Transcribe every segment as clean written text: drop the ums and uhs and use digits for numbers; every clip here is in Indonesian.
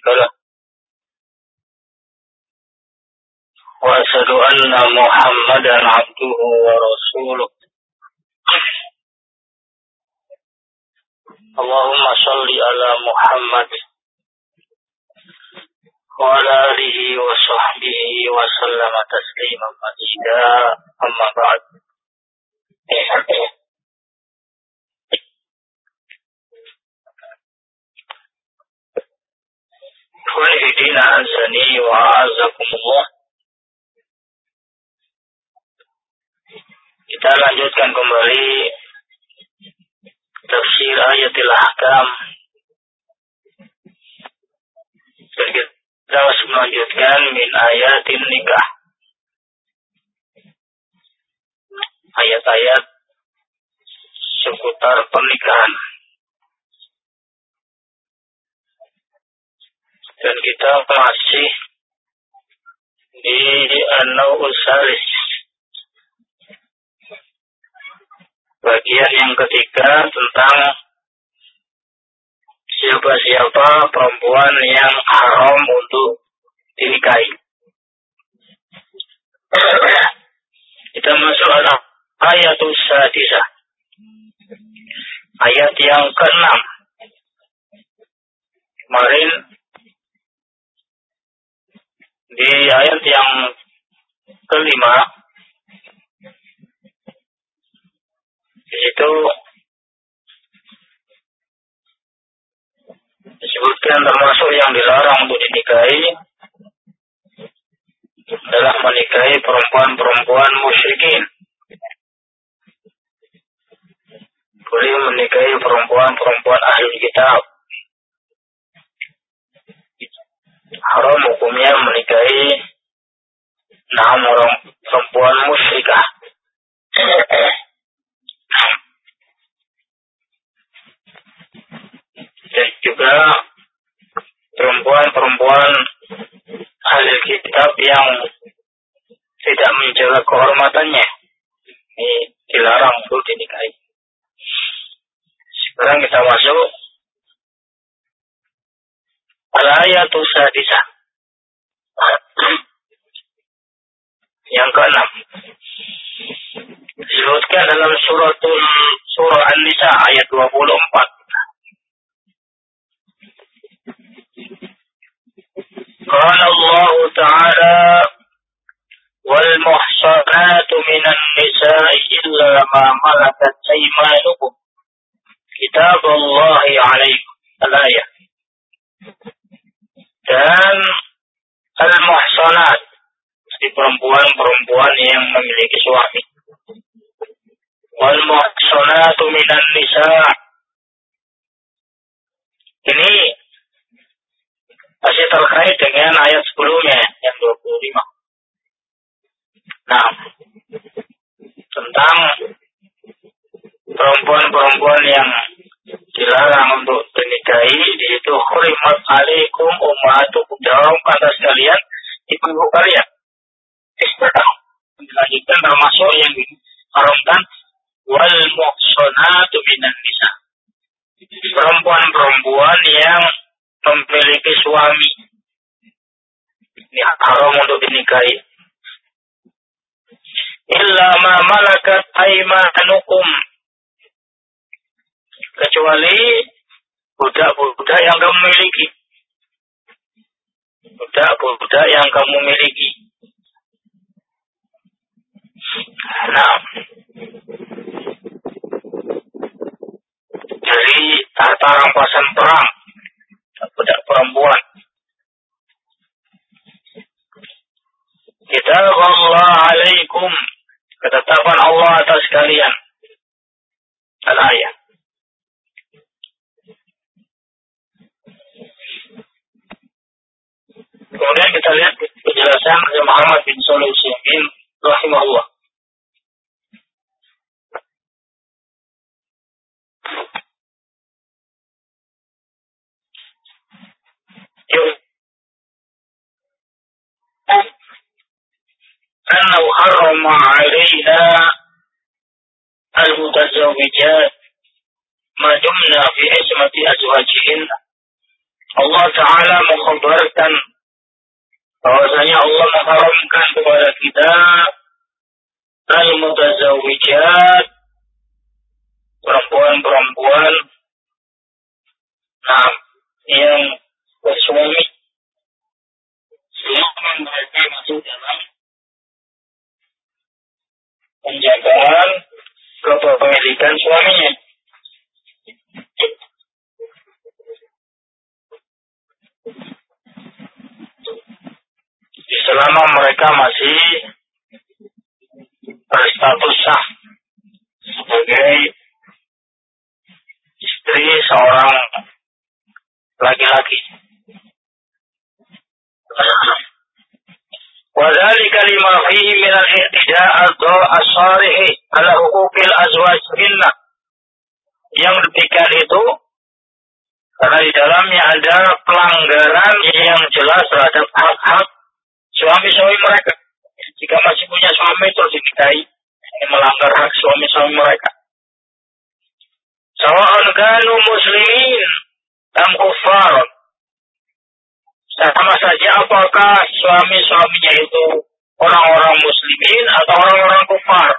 له وأشهد أن محمدا عبده ورسوله اللهم صل على محمد وعلى آله وصحبه وسلم تسليما مزيدا أما بعد Khulidina azani wa azakumullah. Kita lanjutkan kembali tafsir ayatil ahkam. Dan kita harus melanjutkan min ayatin nikah. Ayat-ayat seputar pernikahan. Dan kita masih di An-Naw'us Salis. Bagian yang ketiga tentang siapa-siapa perempuan yang haram untuk dinikahi. Kita masuk ayatul sadisah. Ayat yang ke-6. Kemarin di ayat yang ke-5 itu disebutkan termasuk yang dilarang untuk dinikahi adalah menikahi perempuan-perempuan musyrikin. Boleh menikahi perempuan-perempuan ahli kitab. Haram hukumnya menikahi orang perempuan musyrikah. Dan juga perempuan-perempuan ahli kitab yang tidak menjaga kehormatannya. Ini dilarang untuk dinikahi. Sekarang kita masuk al-ayatul sadisah. Yang ke-6. Disebutkan dalam surah An-Nisa ayat 24. Qala Allah Ta'ala wal muhsanatu minan nisa'i illa ma malakat aymanukum kitaballahi 'alaikum. Al-ayah. Dan al-muhsanat, di perempuan-perempuan yang memiliki suami. Wal muhsanatu minan nisa'. Ini masih terkait dengan ayat sebelumnya yang 25. Nah, tentang perempuan-perempuan yang dilarang untuk dinikahi, di situ hurimat alaikum ummahatukum, diharamkan atas kalian ibu-ibu kalian. Dilanjutkan termasuk yang diharamkan wal muhsanatu minan nisa, perempuan-perempuan yang memiliki suami, ini haram untuk dinikahi. Illa ma malakat aymanukum, kecuali budak-budak yang kamu miliki. Budak-budak yang kamu miliki. Nah, dari harta rampasan perang, budak perempuan. Kitab Allah alaikum, ketetapan Allah atas kalian. Al-ayat. Kemudian kita lihat penjelasan dari Muhammad bin Shalih Al-Utsaimin rahimahullah. أنه حرم علينا المتزوجات ما دمنا في عصمة أزواجهن Allah Ta'ala mengkhabarkan bahwasanya Allah mengharamkan kepada kita al-mutazawwijat, perempuan-perempuan yang bersuami selama mereka masuk dalam penjagaan kepemilikan suaminya. Selama mereka masih berstatus sah sebagai istri seorang laki-laki. Wadzalika lima fihi min al-i'tida' as-sarih ala huquqil azwaj minna. Yang demikian itu karena di dalamnya ada pelanggaran yang jelas terhadap hak-hak suami-suami mereka. Jika masih punya suami terus dinikahi, ini melanggar hak suami-suami mereka. Sawa'un kanu muslimin am kuffar. Sama saja apakah suami-suaminya itu orang-orang muslimin atau orang-orang kufar.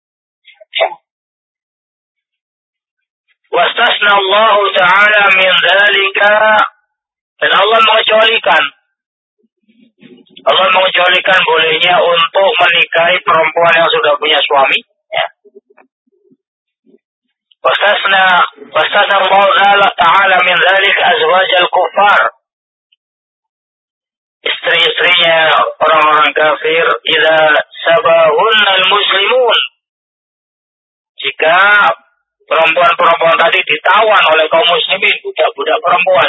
Wastasna Allah Ta'ala min dzalika, dan Allah mengecualikan bolehnya untuk menikahi perempuan yang sudah punya suami. Ya. Wastasna Allah Ta'ala min dzalika azwaj al-kuffar, istri-istrinya orang-orang kafir, idza sabahunna al-muslimun, jika perempuan-perempuan tadi ditawan oleh kaum muslimin, budak-budak perempuan.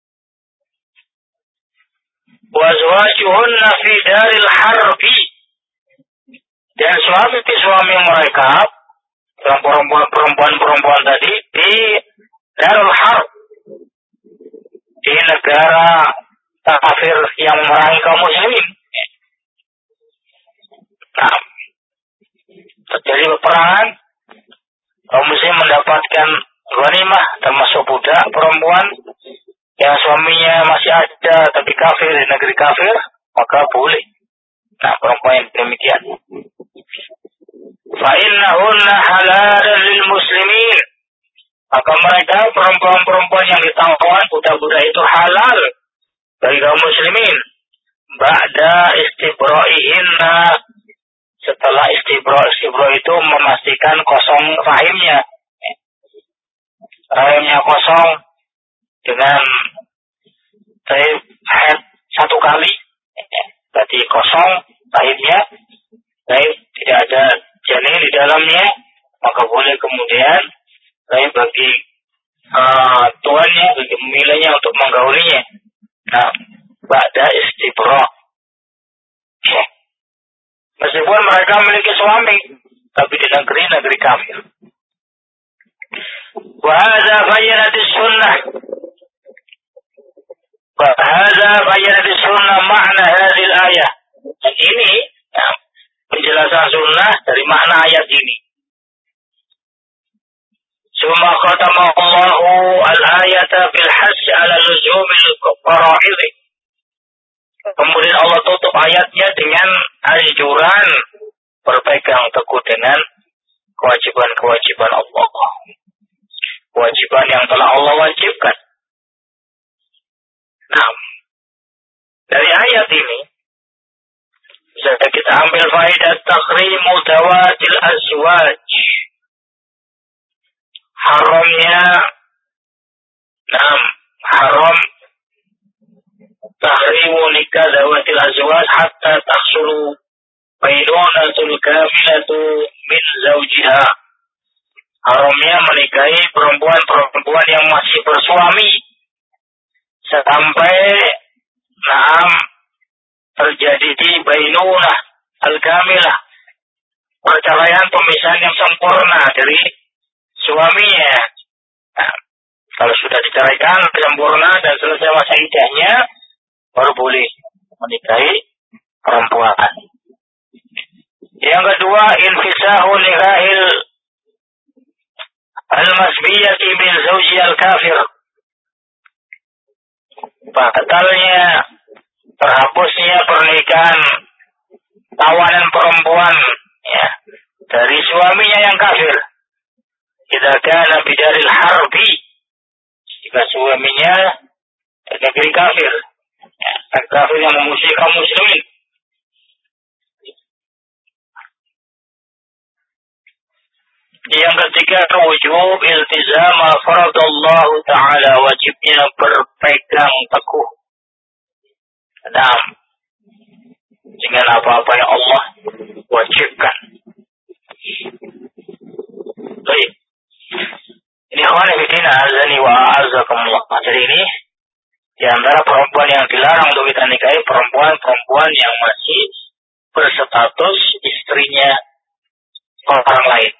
Wa azwajuhunna fi daril harbi, dan suami-suami mereka, perempuan-perempuan tadi di darul harb, di negara kafir yang memerangi kaum muslimin. Nah, terjadi peperangan, kaum muslim mendapatkan ghanimah, termasuk budak perempuan yang suaminya masih ada tapi kafir di negeri kafir, maka boleh. Nah, perempuan yang demikian. Fa innahunna halalun lil muslimin, maka mereka perempuan-perempuan yang ditawan, budak-budak itu halal bagi kaum muslimin. Ba'da istibra'ihinna, setelah istibra itu memastikan kosong rahimnya. Rahimnya kosong dengan haid satu kali. Berarti kosong rahimnya, tidak ada janin di dalamnya, maka boleh kemudian bagi tuannya, bagi pemiliknya untuk menggaulinya. Nah, ba'da istibra. Meskipun mereka memiliki suami, tapi di negeri kafir. Wa hadza bayyanatis sunnah. Wa hadza bayyanatis sunnah makna hadhil ayah. Dan ini penjelasan sunnah dari makna ayat ini. Summa khatama Allahu al-ayata bil hass 'ala luzumil fara'id. Kemudian Allah tutup ayatnya dengan anjuran berpegang teguh dengan kewajiban-kewajiban Allah. Kewajiban yang telah Allah wajibkan. Nah, dari ayat ini bisa kita ambil faedah takhrimu dawatil azwaj. Haram tahrimu nikah dawatil azwaj hatta tahsulu bainunatul kamilatu min zawjiha. Haramnya menikahi perempuan-perempuan yang masih bersuami sampai terjadi di bainunah al-kamilah, perceraian, pemisahan yang sempurna dari suaminya. Nah, kalau sudah diceraikan sempurna dan selesai masa iddahnya, baru boleh menikahi perempuan. Yang kedua, infisahu nikahil al-masbiyati min zawji al-kafir. batalnya, terhapusnya pernikahan tawanan perempuan ya dari suaminya yang kafir. Jika kana bidaril harbi, jika suaminya negeri kafir, ya, kafir yang memusuhi kaum muslimin. Yang ketiga, wujub iltizam faradallahu ta'ala, wajibnya berpegang teguh dengan apa-apa yang Allah wajibkan. Baik. Ini khawani fitina azani wa a'azakumullah. Jadi ini di antara perempuan yang dilarang untuk kita nikahi, perempuan yang masih berstatus istrinya orang lain.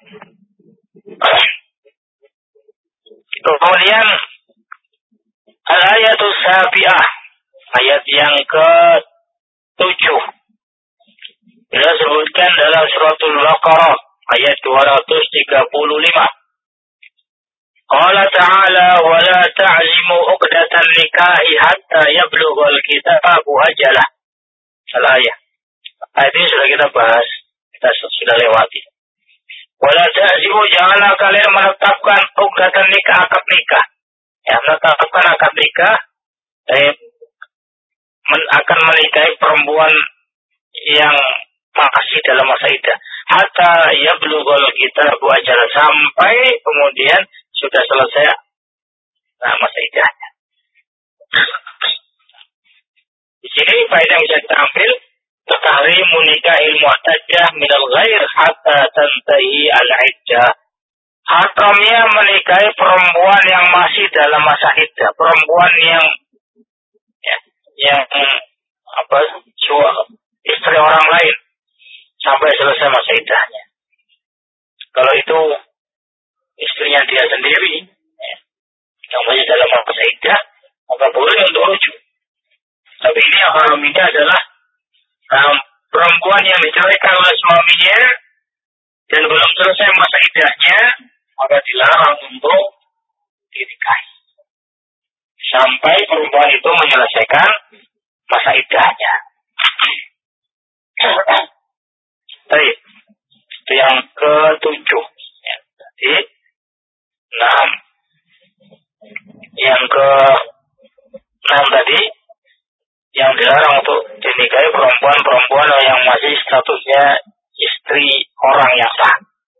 Kemudian al-ayatus sabi'ah, ayat yang ke-7. Kita sebutkan dalam suratul Baqarah ayat 235. Qala ta'ala wa la ta'zimu 'uqdatan nikahi hatta yablughal kitabu ajalah. Al-ayat. Ayat ini sudah kita bahas, kita sudah lewati. Wala ta'zimu, janganlah kalian menetapkan uqdatan nikah, akad nikah. Ya, menetapkan akad nikah, akan menikahi perempuan yang masih dalam masa iddah. Hatta yablughal kitabu ajalah, sampai kemudian sudah selesai masa iddahnya. Di sini faedah yang bisa kita ambil, tahrimu nikahil mu'taddah minal ghair hatta tantahi al-iddah. Haramnya menikahi perempuan yang masih dalam masa iddah, perempuan yang istri orang lain sampai selesai masa iddahnya. Kalau itu istrinya dia sendiri yang masih dalam masa iddah, maka boleh untuk rujuk. Tapi ini yang haram ini adalah perempuan yang diceraikan oleh suaminya dan belum selesai masa iddahnya, maka dilarang untuk dinikahi sampai perempuan itu menyelesaikan masa iddahnya. Baik, itu yang ke-7. Jadi 6. Yang ke-6 tadi, yang dilarang untuk dinikahi perempuan-perempuan yang masih statusnya istri orang yang sah.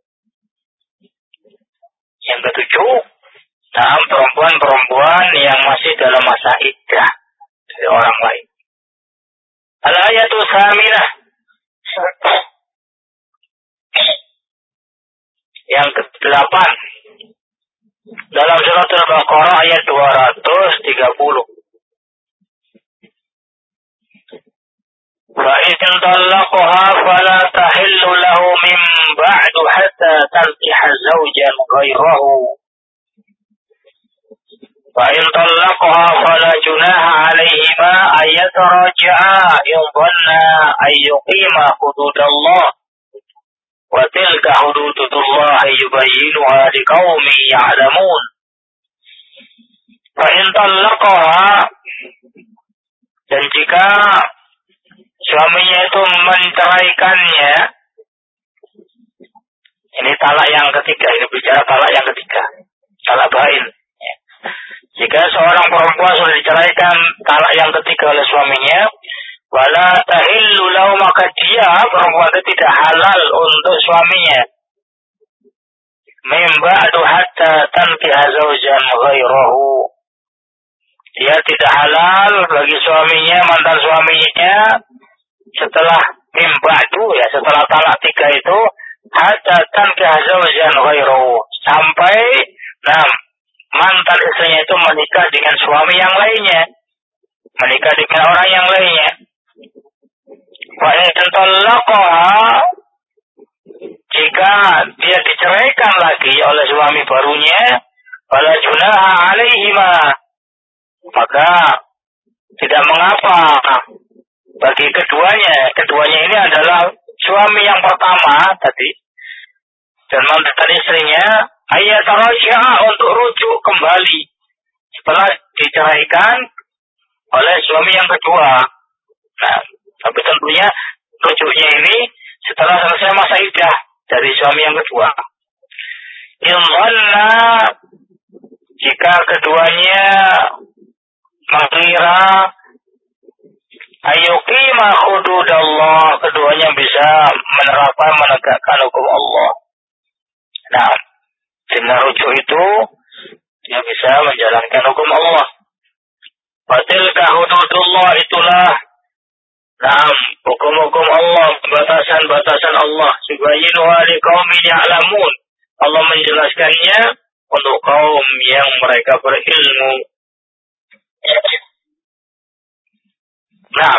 Yang ke-7, perempuan-perempuan yang masih dalam masa iddah dari orang lain. Al-ayatul saminah, yang ke-8 dalam surat Al-Baqarah ayat 230. فَإِنْ طَلَّقَهَا فَلَا تَحِلُّ لَهُ مِنْ بَعْدُ حَتَّى تَنْكِحَ زَوْجًا غَيْرَهُ فَإِنْ طَلَّقَهَا فَلَا جُنَاحَ عَلَيْهِمَا أَنْ يَتَرَاجَعَا إِنْ ظَنَّا أَنْ يُقِيمَا حُدُودَ اللَّهِ وَتِلْكَ حُدُودُ اللَّهِ يُبَيِّنُهَا لِقَوْمٍ يَعْلَمُونَ. فَإِنْ طَلَّقَهَا, dan jika suaminya itu menceraikannya, ini talak yang ketiga, ini bicara talak yang ketiga, talak bain. Jika seorang perempuan sudah diceraikan talak yang ketiga oleh suaminya, wala tahillu lahu, maka dia perempuan itu tidak halal untuk suaminya. Min ba'du hatta tankiha zawjan ghairahu, dia tidak halal bagi suaminya, mantan suaminya, setelah mimba'du, ya setelah talak 3 itu, hatta tankiha zawjan ghairahu, sampai mantan istrinya itu menikah dengan suami yang lainnya, menikah dengan orang yang lainnya. Wa in talaqaha, jika dia diceraikan lagi oleh suami barunya, fala junaha alaihima, maka tidak mengapa bagi keduanya. Keduanya ini adalah suami yang pertama tadi dan mantan istrinya, ayat raja, untuk rujuk kembali setelah diceraikan oleh suami yang kedua. Nah, tapi tentunya rujuknya ini setelah selesai masa iddah dari suami yang kedua. Inzanna, jika keduanya mengira ayyuqima hududallah, keduanya bisa menegakkan hukum Allah. Nah, dengan rujuk itu dia bisa menjalankan hukum Allah. Fatilka hududullah, itulah hukum-hukum Allah, batasan-batasan Allah. Yubayyinuha liqaumin ya'lamun. Allah menjelaskannya untuk kaum yang mereka berilmu. Nah,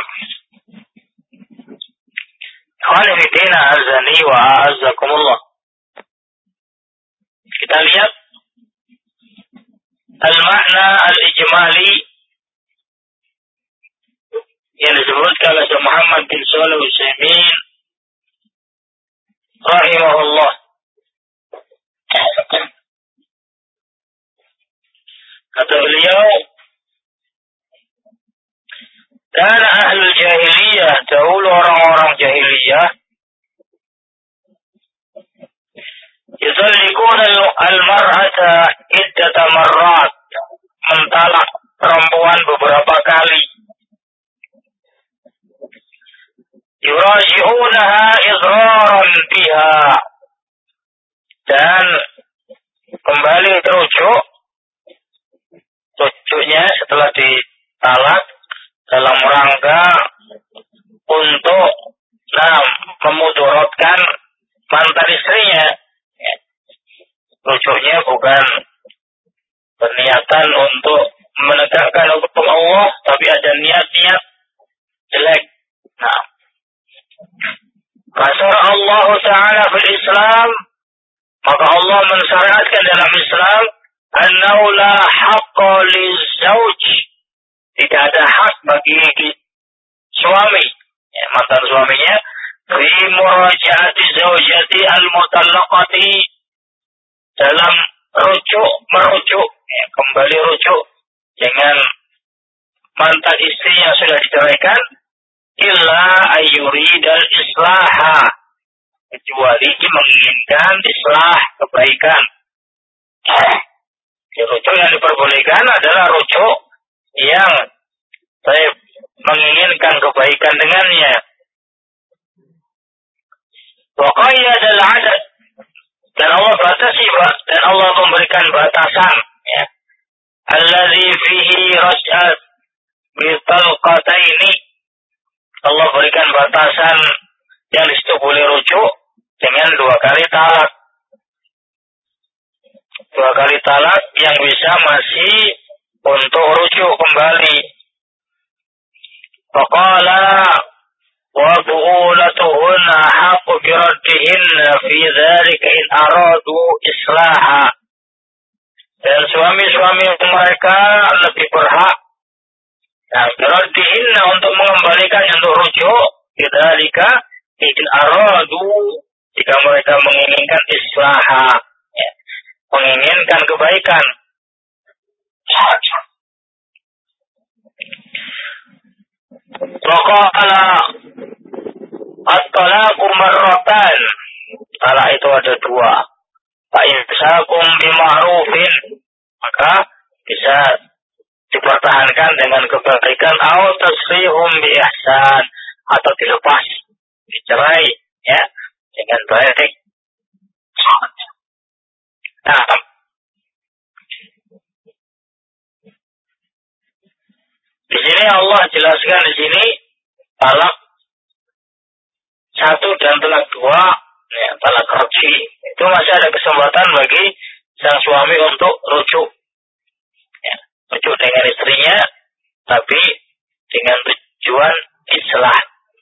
ikhwani fillah azani wa a'azzakumullah. Kita lihat al-makna al-ijmali yang disebutkan oleh Syekh Muhammad bin Shalih Al-Utsaimin rahimahullah. Kata beliau, dan ahli jahiliyah, dahulu orang-orang jahiliyah, yuzallikuna al-mar'ata iddata marrat, mentalak perempuan beberapa kali. Yuraji'unaha idraran biha, dan kembali rujuknya setelah ditalak dalam rangka untuk memudaratkan mantan istrinya. Rujuknya bukan berniatan untuk menegakkan hukum Allah, tapi ada niat-niat jelek. Nah, Rasul Allah Ta'ala fil Islam, maka Allah mensyariatkan dalam Islam, annahu la haqqa lizauj, tidak ada hak bagi suami, mantan suaminya, fi murajaati zaujati al-mutallaqati, dalam merujuk, kembali rujuk dengan mantan istri yang sudah diceraikan, illa ayyuridal islaha, kecuali menginginkan islah, kebaikan. Rujuk yang diperbolehkan adalah rujuk yang saya menginginkan kebaikan dengannya. Wa qayyadal adad, dan Allah batasi, dan Allah memberikan batasan, ya. Alladzi fihi raj'at bitalqataini, Allah berikan batasan yang disitu boleh rujuk dengan 2 kali talak. 2 kali talak yang bisa masih untuk rujuk kembali. Faqala wa bu'ulatuhunna haqqu biraddihinna fi dzalika in aradu islaha, dan suami-suami mereka lebih berhak biraddihinna untuk mengembalikan, untuk rujuk, fi dzalika in aradu, jika mereka menginginkan islaha, menginginkan kebaikan. Waqala at-talaqu marratan, talak itu ada 2. Fa imsakum bima'rufin, maka bisa dipertahankan dengan kebaikan, atau tasrihum bi ihsan, atau dilepas, dicerai, ya, dengan baik. Nah, di sini Allah jelaskan, di sini talak 1 dan talak 2, ya, talak raj'i, itu masih ada kesempatan bagi sang suami untuk rujuk, ya, rujuk dengan istrinya, tapi dengan tujuan islah.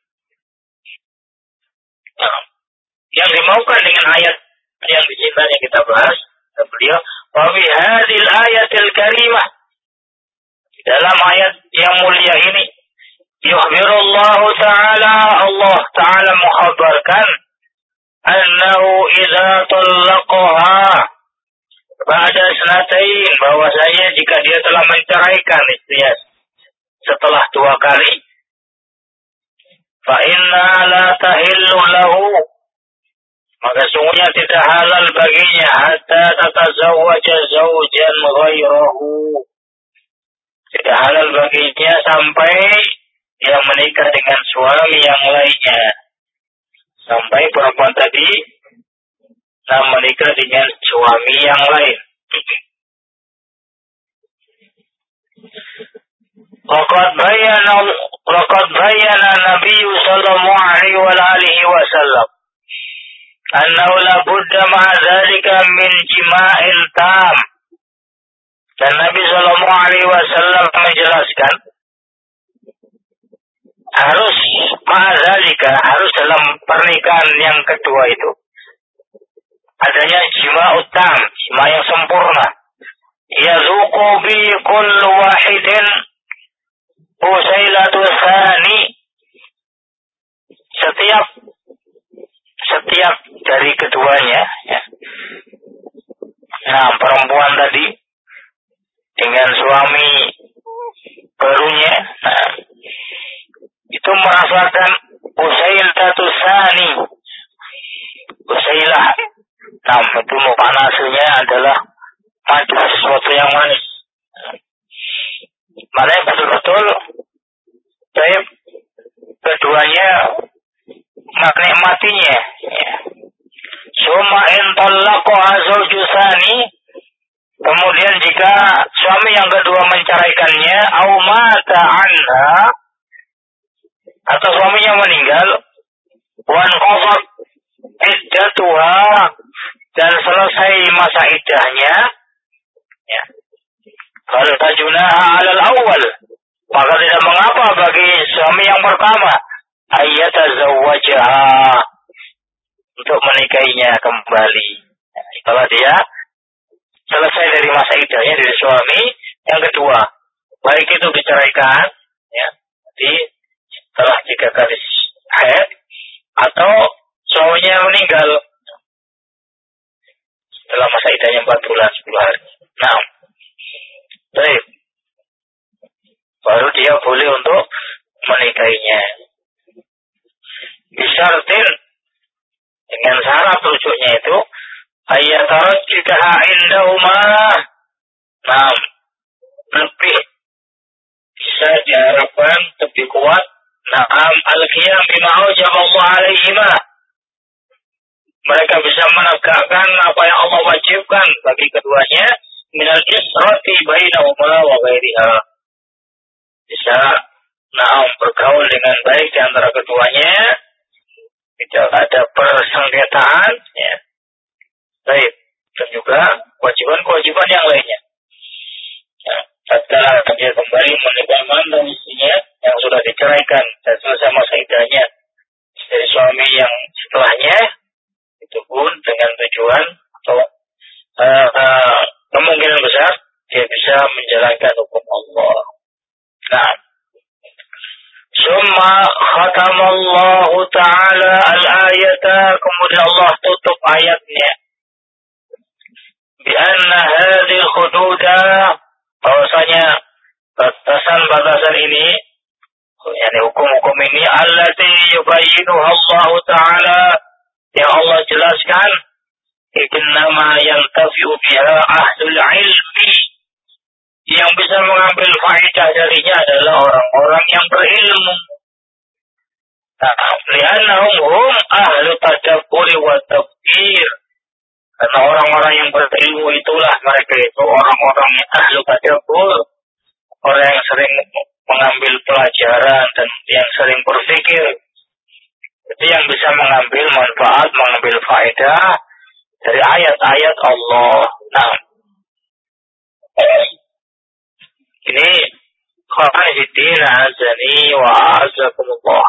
Nah, yang dimaukan dengan ayat yang di sini yang kita bahas, beliau, wa bi hadhil ayatil karimah, dalam ayat yang mulia ini, yukhbirullahu ta'ala, Allah ta'ala mengkhabarkan, annahu idza talaqaha ba'da sanatain, bahwasanya jika dia telah menceraikan istrinya setelah 2 kali, fa inna la tahillu lahu, maka sungguhnya tidak halal baginya hatta tatazawwaja zawjan ghairahu, tidak halal baginya sampai dia menikah dengan suami yang lainnya, sampai perempuan tadi menikah dengan suami yang lain. Waqad bayyana Nabi sallallahu alaihi wasallam annahu la budda ma'a dzalika min jima'in tam. Dan Nabi sallallahu alaihi wasallam menjelaskan harus ma'a dzalika, harus dalam pernikahan yang kedua itu adanya jima'ut tam, jima yang sempurna. Yazuqu bi kullu wahidin usailatu tsani, setiap dari keduanya, ya. Nah, perempuan tadi dengan suami barunya, nah, itu merasakan usailatu tsani. Usailah, nah, itu makna aslinya adalah madu, sesuatu yang manis. Maknanya betul-betul baik keduanya menikmatinya. Suma in talaqaha zawjusani, kemudian jika suami yang kedua menceraikannya, au mata anha, atau suaminya meninggal, wan qadhat iddatuha, dan selesai masa iddahnya, ya, kalau tajunaha 'alal awwal, maka tidak mengapa bagi suami yang pertama ayyatazawwajaha, untuk menikahinya kembali. Nah, kalau dia selesai dari masa iddahnya dari suami yang kedua, baik itu diceraikan, ya, jadi setelah 3 kali haid, atau suaminya meninggal setelah masa iddahnya 4 bulan 10 hari. Nah, baik, baru dia boleh untuk menikahinya. Bisyartin, dengan syarat rujuknya itu ayyatarajjidaha indahuma, nah, lebih bisa diharapkan lebih kuat, na'am, al-qiyam bima awjaba Allah alaihima, mereka bisa menegakkan apa yang Allah wajibkan bagi keduanya, minal israti bainahuma wa ghairiha, bisa, na'am, bergaul dengan baik di antara keduanya, tidak ada persengketaan, ya. Baik, dan juga kewajiban-kewajiban yang lainnya. Ya, tatkala dia kembali menikah mantan istrinya yang sudah diceraikan dan selesai masa iddahnya dari suami yang setelahnya, itu pun dengan tujuan atau kemungkinan besar dia bisa menjalankan hukum Allah. Nah, summa khatamallahu ta'ala al-ayata, kemudian Allah tutup ayatnya, bi anna hadhil hududa, bahwasanya batasan-batasan ini, yakni hukum-hukum ini, allati yubayyinuha Allah ta'ala, yang Allah jelaskan, innama yantafi'u biha ahlul ilmi, yang bisa mengambil faedah darinya adalah orang-orang yang berilmu. Li'annahum hum ahlu tadabburi wa tafkir, karena orang-orang yang berilmu itulah mereka itu orang-orang yang ahlu tadabbur, orang yang sering mengambil pelajaran dan yang sering berpikir. Itu yang bisa mengambil manfaat, mengambil faedah dari ayat-ayat Allah. Nah, ini khairuddin azani wa azakumullah.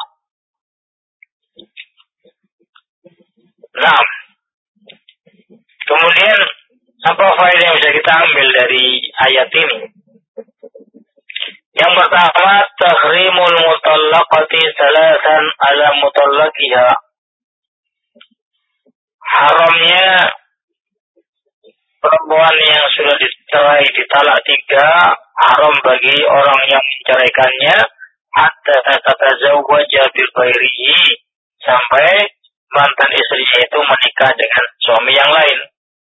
Nah, kemudian apa faedah yang bisa kita ambil dari ayat ini? Yang pertama, tahrimul mutallaqati salasan ala mutallaqiha, haramnya perempuan yang sudah dicerai ditalak 3, haram bagi orang yang menceraikannya hatta tatazawwaja bi ghairihi, sampai mantan istrinya itu menikah dengan suami yang lain.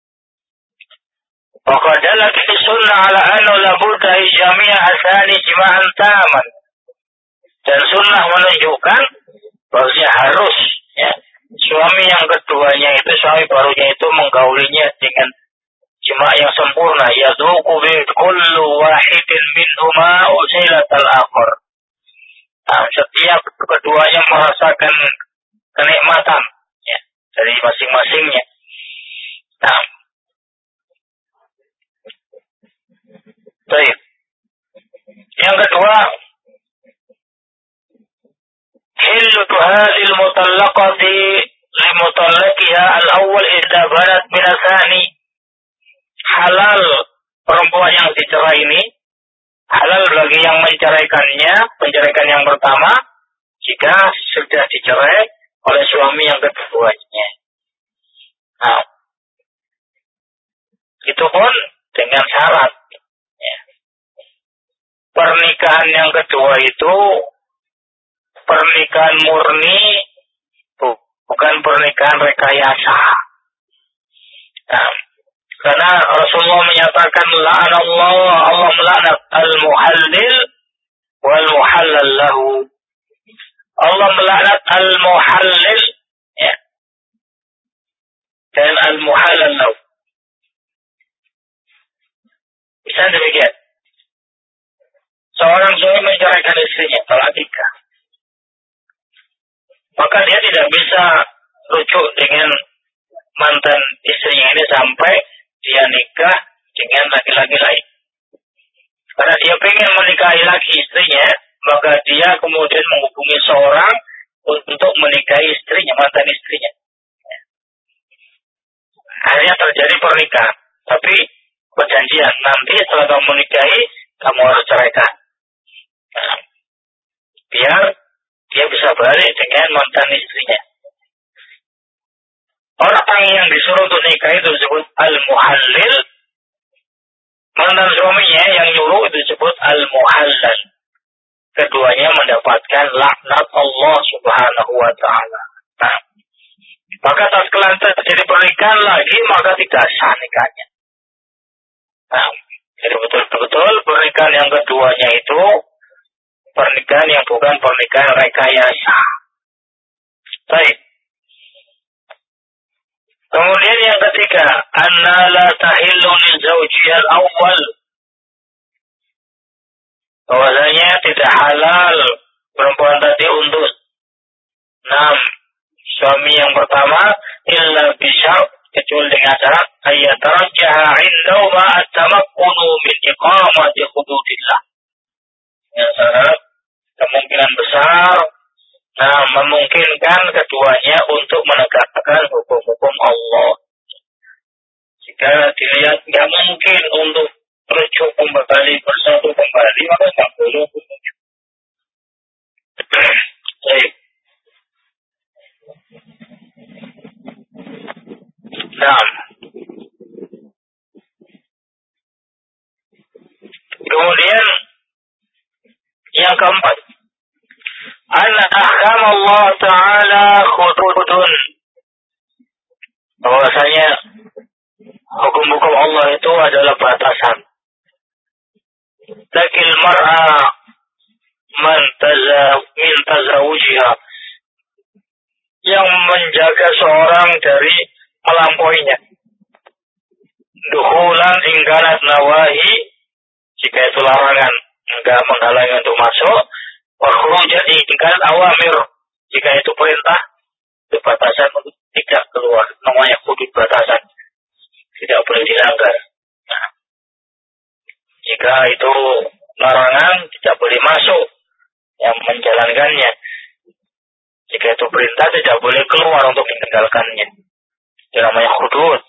Wa qad dalat sunnah ala anna la budda jami'a asani jima'an taman. Dan sunnah menunjukkan bahwasanya harus ya, suami yang keduanya itu, suami barunya itu menggaulinya dengan jima' yang sempurna, yadhuqu bi kullu wahidin minhuma usilatal akhar. Nah, setiap keduanya merasakan kenikmatan ya, dari masing-masingnya. Nah, baik. Yang kedua, hillu hadhil mutallaqati limutallaqiha al-awwal idza banat min athani. Halal perempuan yang dicerai ini halal bagi yang menceraikannya, penceraikan yang pertama, jika sudah dicerai oleh suami yang keduanya. Nah, itu pun dengan syarat ya. Pernikahan yang kedua itu pernikahan murni, bukan pernikahan rekayasa. Nah, karena Rasulullah menyatakan la'anallahu, Allah melaknat al-muhallil wal muhallal lahu. Allah melaknat al-muhallil ya, dan al-muhallal lahu. Bisa demikian. Seorang suami menceraikan istrinya talak 3. Maka dia tidak bisa rujuk dengan mantan istrinya ini sampai dia nikah dengan laki-laki lain. Karena dia ingin menikahi lagi istrinya, maka dia kemudian menghubungi seorang untuk menikahi istrinya, mantan istrinya. Akhirnya terjadi pernikahan. Tapi perjanjian, nanti setelah kamu menikahi, kamu harus ceraikan. Nah, biar dia bisa balik dengan mantan istrinya. Orang yang disuruh untuk nikah itu disebut al-muhallil. Mantan suaminya yang nyuruh itu disebut al-muhallal. Keduanya mendapatkan laknat Allah Subhanahu wa ta'ala. Nah, maka tatkala terjadi pernikahan lagi, maka tidak sah nikahnya. Nah, jadi betul-betul pernikahan yang keduanya itu pernikahan yang bukan pernikahan rekayasa. Baik. Kemudian yang ketiga, anna la tahillu li zawjihal awwal. Bahwasanya tidak halal perempuan tadi untuk suami yang pertama illa bisyar, kecuali dengan syarat ayatarajjaha indahu ma at-tamakkunu min iqamati hududillah. Yang syarat kemungkinan besar memungkinkan keduanya untuk menegakkan hukum-hukum Allah. Jika dilihat tidak mungkin untuk merujuk kembali, bersatu kembali, maka tak boleh. Baik. Nah, kemudian yang keempat, anna ahkam Allah Ta'ala khududun. Bahwasanya hukum-hukum Allah itu adalah batasan. Lakil mar'a min tazawujiha, yang menjaga seorang dari melampauinya. Dukhulan ingkanat nawahi, jika itu larangan, enggak menghalangi untuk masuk. Wa khurujan ingkanat awamir, jika itu perintah, itu batasan untuk tidak keluar. Namanya hudud, batasan. Tidak boleh dilanggar. Nah, jika itu larangan, tidak boleh masuk yang menjalankannya. Jika itu perintah, tidak boleh keluar untuk meninggalkannya. Itu namanya hudud.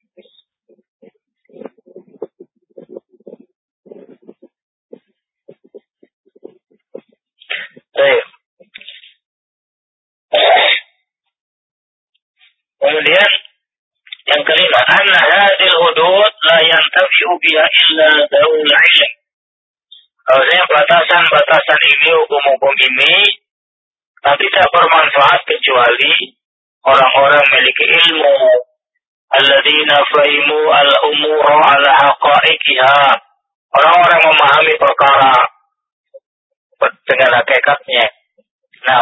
Baik. Kemudian yang kelima, anna hadhil hudud la yantafi'u biha illa dzul ilm. Bahwasanya batasan-batasan ini, hukum-hukum ini tidak bermanfaat kecuali orang-orang memiliki ilmu. Alladzina fahimu al-umura ala haqaiqiha. Orang-orang memahami perkara dengan hakikatnya. Nah,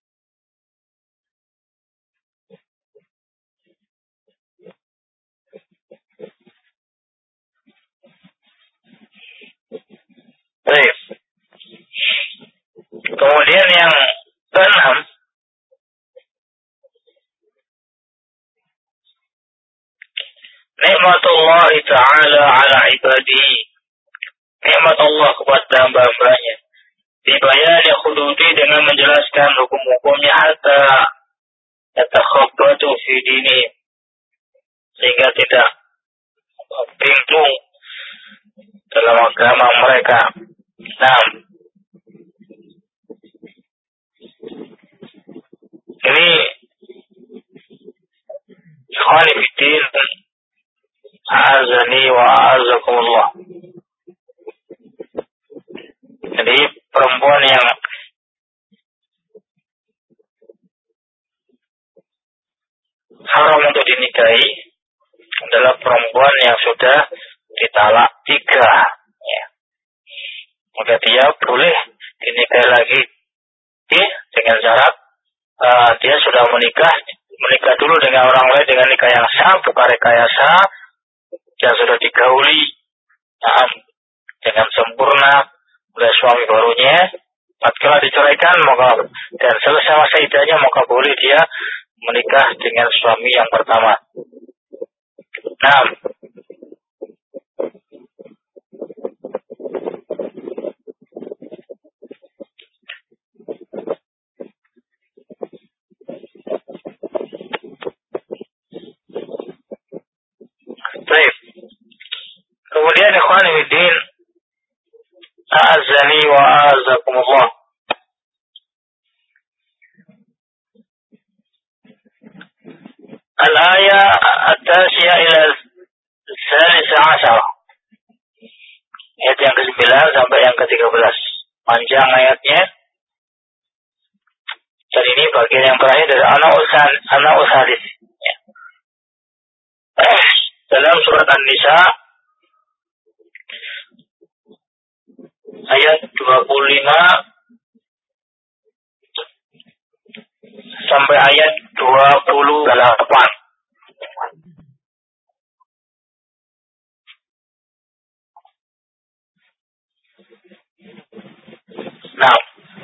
baik. Kemudian yang keenam, nikmatullah ta'ala ala ibadihi. Nikmat Allah kepada hamba-hambanya. Dibayani khududi dengan menjelaskan hukum-hukumnya hatta yatakhabbatu fi dini. Sehingga tidak bingung dalam agama mereka. Nah, ini ikhwani fiddin, a'azani wa a'azakumullah. Jadi perempuan yang haram untuk dinikahi adalah perempuan yang sudah ditalak 3. Ya. Maka dia boleh dinikahi lagi dengan syarat dia sudah menikah dulu dengan orang lain dengan nikah yang sah, bukan rekayasa, yang sudah digauli dengan sempurna oleh suami barunya. Tatkala diceraikan maka dan selesai masa iddahnya maka boleh dia menikah dengan suami yang pertama. Nah, baik. Kemudian ikhwan fiddin, a'azzani wa a'azzakumullah. Al-ayah at-tasiyah ila al-thalithah asyarah. Ayat yang ke-9 sampai yang ke-13. Panjang ayatnya. Dan ini bagian yang terakhir dari An-Na'us hadis. Ya. Dalam surat An-Nisa ayat 25 sampai ayat 28. Nah,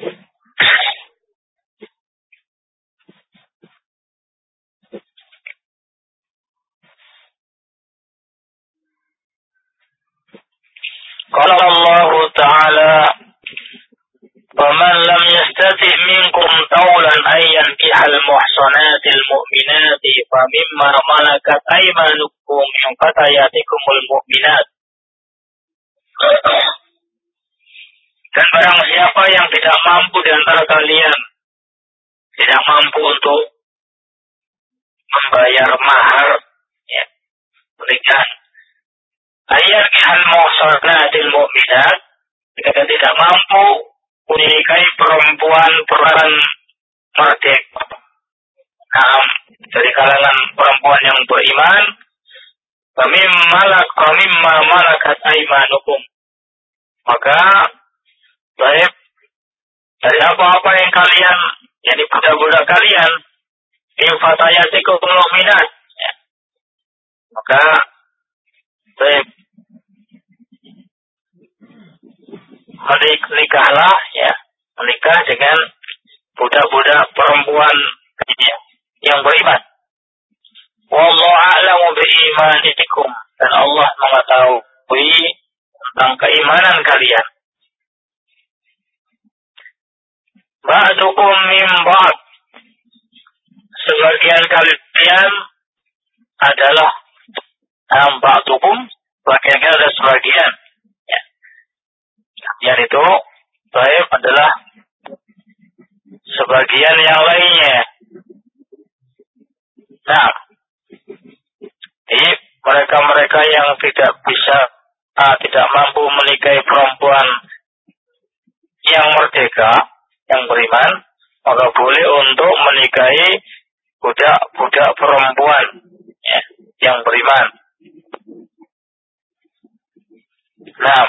qala Allah Ta'ala وَمَنْ لَمْ يَسْتَطِعْ مِنْكُمْ طَوْلًا أَنْ يَنْكِحَ الْمُحْصَنَاتِ الْمُؤْمِنَاتِ فَمِمَّا مَلَكَتْ أَيْمَانُكُمْ مِنْ فَتَيَاتِكُمُ الْمُؤْمِنَاتِ. Dan barang siapa yang tidak mampu di antara kalian, tidak mampu untuk membayar mahar, ya, pernikahan, ayyakihal muhsanatil mu'minat, jika tidak mampu menikahi perempuan merdeka, dari kalangan perempuan yang beriman, famimma malakat aymanukum, maka baik dari apa-apa yang kalian, yani budak-budak kalian, infatayatikum mu'minat, ya. Maka baik menikahlah, ya, menikah dengan budak-budak perempuan yang beriman. Wallahu a'lamu biimanikum, dan Allah mengetahui tentang keimanan kalian. Ba'dukum min ba'd, sebagian kalian adalah ba'dukum, bagian kalian ada sebagian, ya. Yang itu baik adalah sebagian yang lainnya. Nah, jadi mereka-mereka yang tidak mampu menikahi perempuan mereka yang beriman, maka boleh untuk menikahi budak-budak perempuan ya, yang beriman. Nah,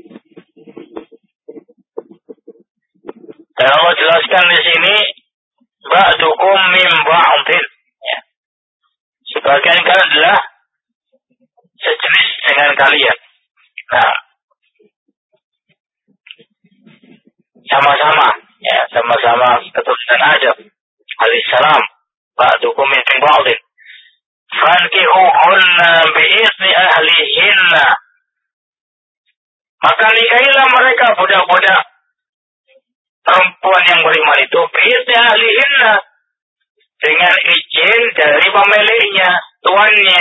dan Allah jelaskan di sini ba'dukum min ba'din. Ya. Sebagian kalian adalah sejenis dengan kalian. Nah, sama-sama, ya, sama-sama keturunan Adam alaihissalam. Ba'dukum min ba'din. Fankihuhunna bi'izni ahlihinna. Maka nikahilah mereka budak-budak perempuan yang beriman itu bi'izni ahlihinna, dengan izin dari pemiliknya, tuannya.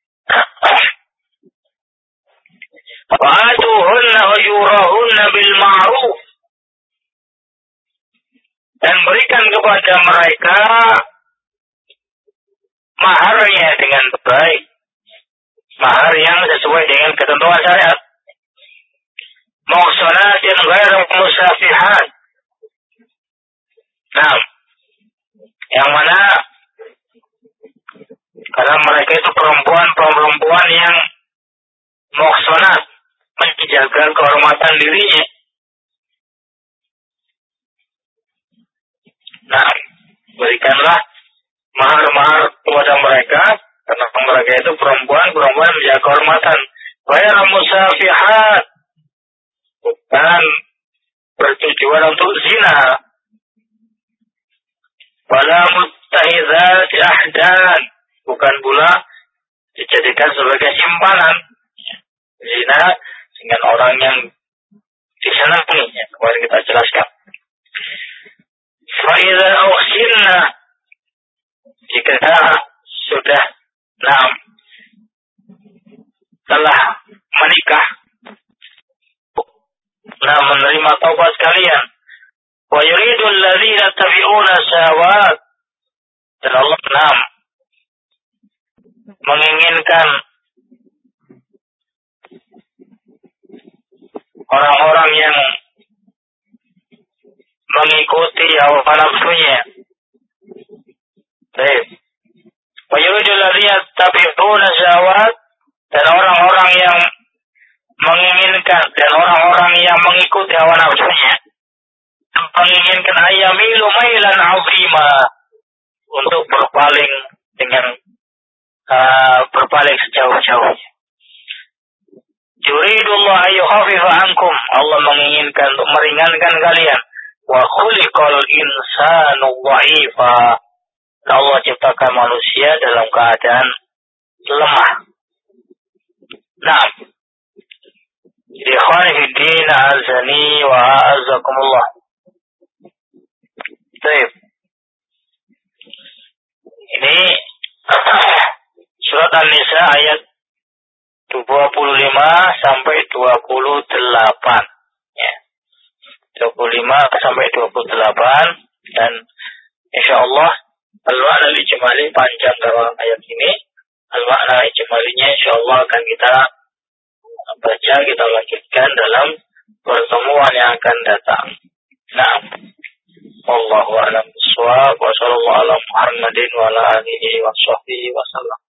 Fa'atuhunna ujurahunna bil ma'ruf. Dan berikan kepada mereka maharnya dengan baik. Mahar yang sesuai dengan ketentuan syariat. Muhsanatin ghairu musafihat. Nah, yang mana karena mereka itu perempuan yang muhsanat, menjaga kehormatan dirinya. Nah, berikanlah mahar-mahar kepada mereka, karena mereka itu perempuan menjaga kehormatan. Ghairu musafihat, bukan bertujuan untuk zina. Wala muttakhizati ahdan, bukan pula dijadikan sebagai simpanan zina dengan orang yang disenangi. Kemarin kita jelaskan. Fa idza uhsinna, jika sudah telah menikah, menerima taubat kalian, wa yuridu alladhina tabi'una syahawat, dan Allah menginginkan orang-orang yang mengikuti hawa nafsunya. Baik. Wa yuridu alladhina tabi'una syahawat, dan orang-orang yang menginginkan, dan orang-orang yang mengikuti hawa nafsunya menginginkan ayyamilu mailan 'azima, untuk berpaling sejauh-jauhnya. Yuridullah ayyukhaffifa ankum, Allah menginginkan untuk meringankan kalian. Wa khuliqal insanu dha'ifa, Allah ciptakan manusia dalam keadaan lemah. Nah, ikhwani fi din, azani wa azakumullah. Baik. Ini surat An-Nisa ayat 25 sampai 28. Ya. 25 sampai 28, dan insyaallah al-makna ijmali panjang dalam ayat ini. Al-makna ijmalinya insyaallah akan kita baca, kita lanjutkan dalam pertemuan yang akan datang. Nah, wallahu a'lam bishawab, wa sallallahu ala Muhammadin wa ala alihi wa sahbihi wa sallam.